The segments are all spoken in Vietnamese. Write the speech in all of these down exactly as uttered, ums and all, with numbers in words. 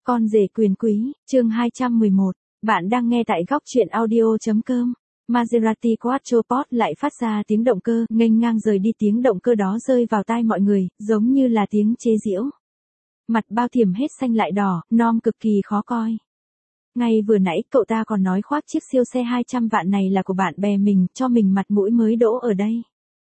Con rể quyền quý, chương hai trăm mười một. Bạn đang nghe tại góc truyện audio.com. Maserati Quattroporte lại phát ra tiếng động cơ, nghênh ngang rời đi, tiếng động cơ đó rơi vào tai mọi người, giống như là tiếng chế giễu. Mặt bao thiểm hết xanh lại đỏ, nom cực kỳ khó coi. Ngay vừa nãy cậu ta còn nói khoác chiếc siêu xe hai trăm vạn này là của bạn bè mình, cho mình mặt mũi mới đỗ ở đây.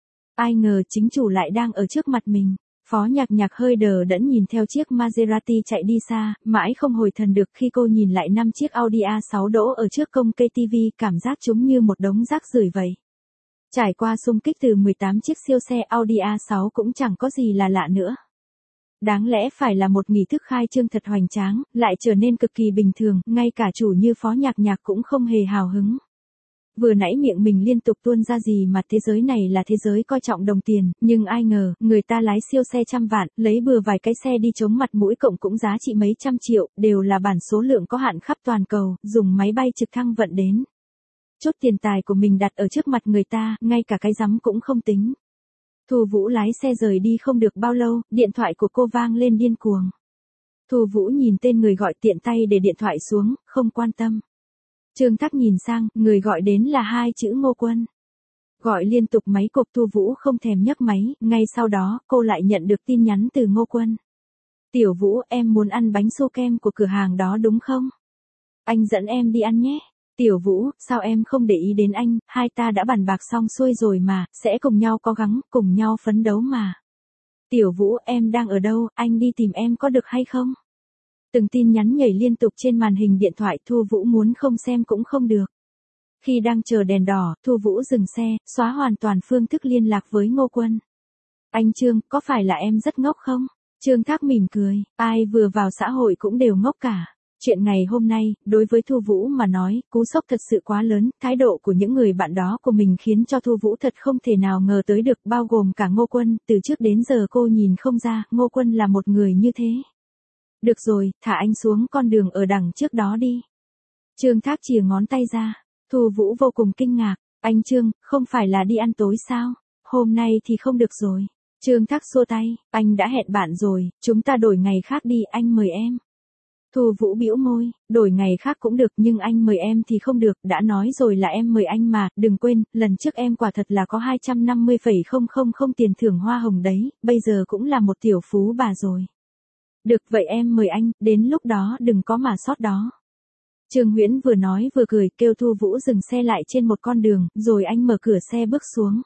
Ai ngờ chính chủ lại đang ở trước mặt mình. Phó Nhạc Nhạc hơi đờ đẫn nhìn theo chiếc Maserati chạy đi xa, mãi không hồi thần được khi cô nhìn lại năm chiếc Audi a sáu đỗ ở trước công cây ti vi, cảm giác chúng như một đống rác rưởi vậy. Trải qua xung kích từ mười tám chiếc siêu xe Audi a sáu cũng chẳng có gì là lạ nữa. Đáng lẽ phải là một nghi thức khai trương thật hoành tráng, lại trở nên cực kỳ bình thường, ngay cả chủ như Phó Nhạc Nhạc cũng không hề hào hứng. Vừa nãy miệng mình liên tục tuôn ra gì mà thế giới này là thế giới coi trọng đồng tiền, nhưng ai ngờ, người ta lái siêu xe trăm vạn, lấy bừa vài cái xe đi chống mặt mũi cộng cũng giá trị mấy trăm triệu, đều là bản số lượng có hạn khắp toàn cầu, dùng máy bay trực thăng vận đến. Chút tiền tài của mình đặt ở trước mặt người ta, ngay cả cái rắm cũng không tính. Thu Vũ lái xe rời đi không được bao lâu, điện thoại của cô vang lên điên cuồng. Thu Vũ nhìn tên người gọi tiện tay để điện thoại xuống, không quan tâm. Trương Thác nhìn sang, người gọi đến là hai chữ Ngô Quân. Gọi liên tục mấy cuộc Thu Vũ không thèm nhấc máy, ngay sau đó, cô lại nhận được tin nhắn từ Ngô Quân. Tiểu Vũ, em muốn ăn bánh su kem của cửa hàng đó đúng không? Anh dẫn em đi ăn nhé. Tiểu Vũ, sao em không để ý đến anh, hai ta đã bàn bạc xong xuôi rồi mà, sẽ cùng nhau cố gắng, cùng nhau phấn đấu mà. Tiểu Vũ, em đang ở đâu, anh đi tìm em có được hay không? Từng tin nhắn nhảy liên tục trên màn hình điện thoại, Thu Vũ muốn không xem cũng không được. Khi đang chờ đèn đỏ, Thu Vũ dừng xe, xóa hoàn toàn phương thức liên lạc với Ngô Quân. Anh Trương, có phải là em rất ngốc không? Trương Thác mỉm cười, ai vừa vào xã hội cũng đều ngốc cả. Chuyện ngày hôm nay, đối với Thu Vũ mà nói, cú sốc thật sự quá lớn, thái độ của những người bạn đó của mình khiến cho Thu Vũ thật không thể nào ngờ tới được, bao gồm cả Ngô Quân, từ trước đến giờ cô nhìn không ra, Ngô Quân là một người như thế. Được rồi, thả anh xuống con đường ở đằng trước đó đi. Trương Thác chìa ngón tay ra. Thu Vũ vô cùng kinh ngạc. Anh Trương, không phải là đi ăn tối sao? Hôm nay thì không được rồi. Trương Thác xua tay. Anh đã hẹn bạn rồi, chúng ta đổi ngày khác đi, anh mời em. Thu Vũ bĩu môi. Đổi ngày khác cũng được nhưng anh mời em thì không được. Đã nói rồi là em mời anh mà. Đừng quên, lần trước em quả thật là có hai trăm năm mươi phẩy không không không tiền thưởng hoa hồng đấy. Bây giờ cũng là một tiểu phú bà rồi. Được vậy em mời anh, đến lúc đó đừng có mà sót đó. Trương Huyễn vừa nói vừa cười, kêu Thu Vũ dừng xe lại trên một con đường, rồi anh mở cửa xe bước xuống.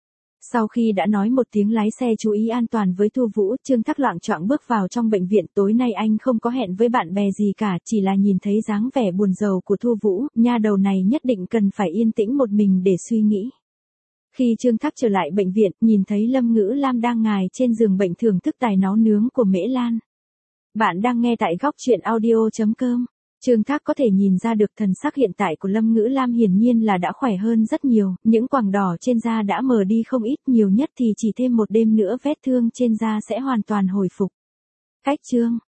Sau khi đã nói một tiếng lái xe chú ý an toàn với Thu Vũ, Trương Thác loạng choạng bước vào trong bệnh viện. Tối nay anh không có hẹn với bạn bè gì cả, chỉ là nhìn thấy dáng vẻ buồn rầu của Thu Vũ, nha đầu này nhất định cần phải yên tĩnh một mình để suy nghĩ. Khi Trương Thác trở lại bệnh viện, nhìn thấy Lâm Ngữ Lam đang ngài trên giường bệnh thưởng thức tài nấu nướng của Mễ Lan. Bạn đang nghe tại góc truyện audio.com. Trương Thác có thể nhìn ra được thần sắc hiện tại của Lâm Ngữ Lam hiển nhiên là đã khỏe hơn rất nhiều, những quầng đỏ trên da đã mờ đi không ít, nhiều nhất thì chỉ thêm một đêm nữa vết thương trên da sẽ hoàn toàn hồi phục. Cách chương,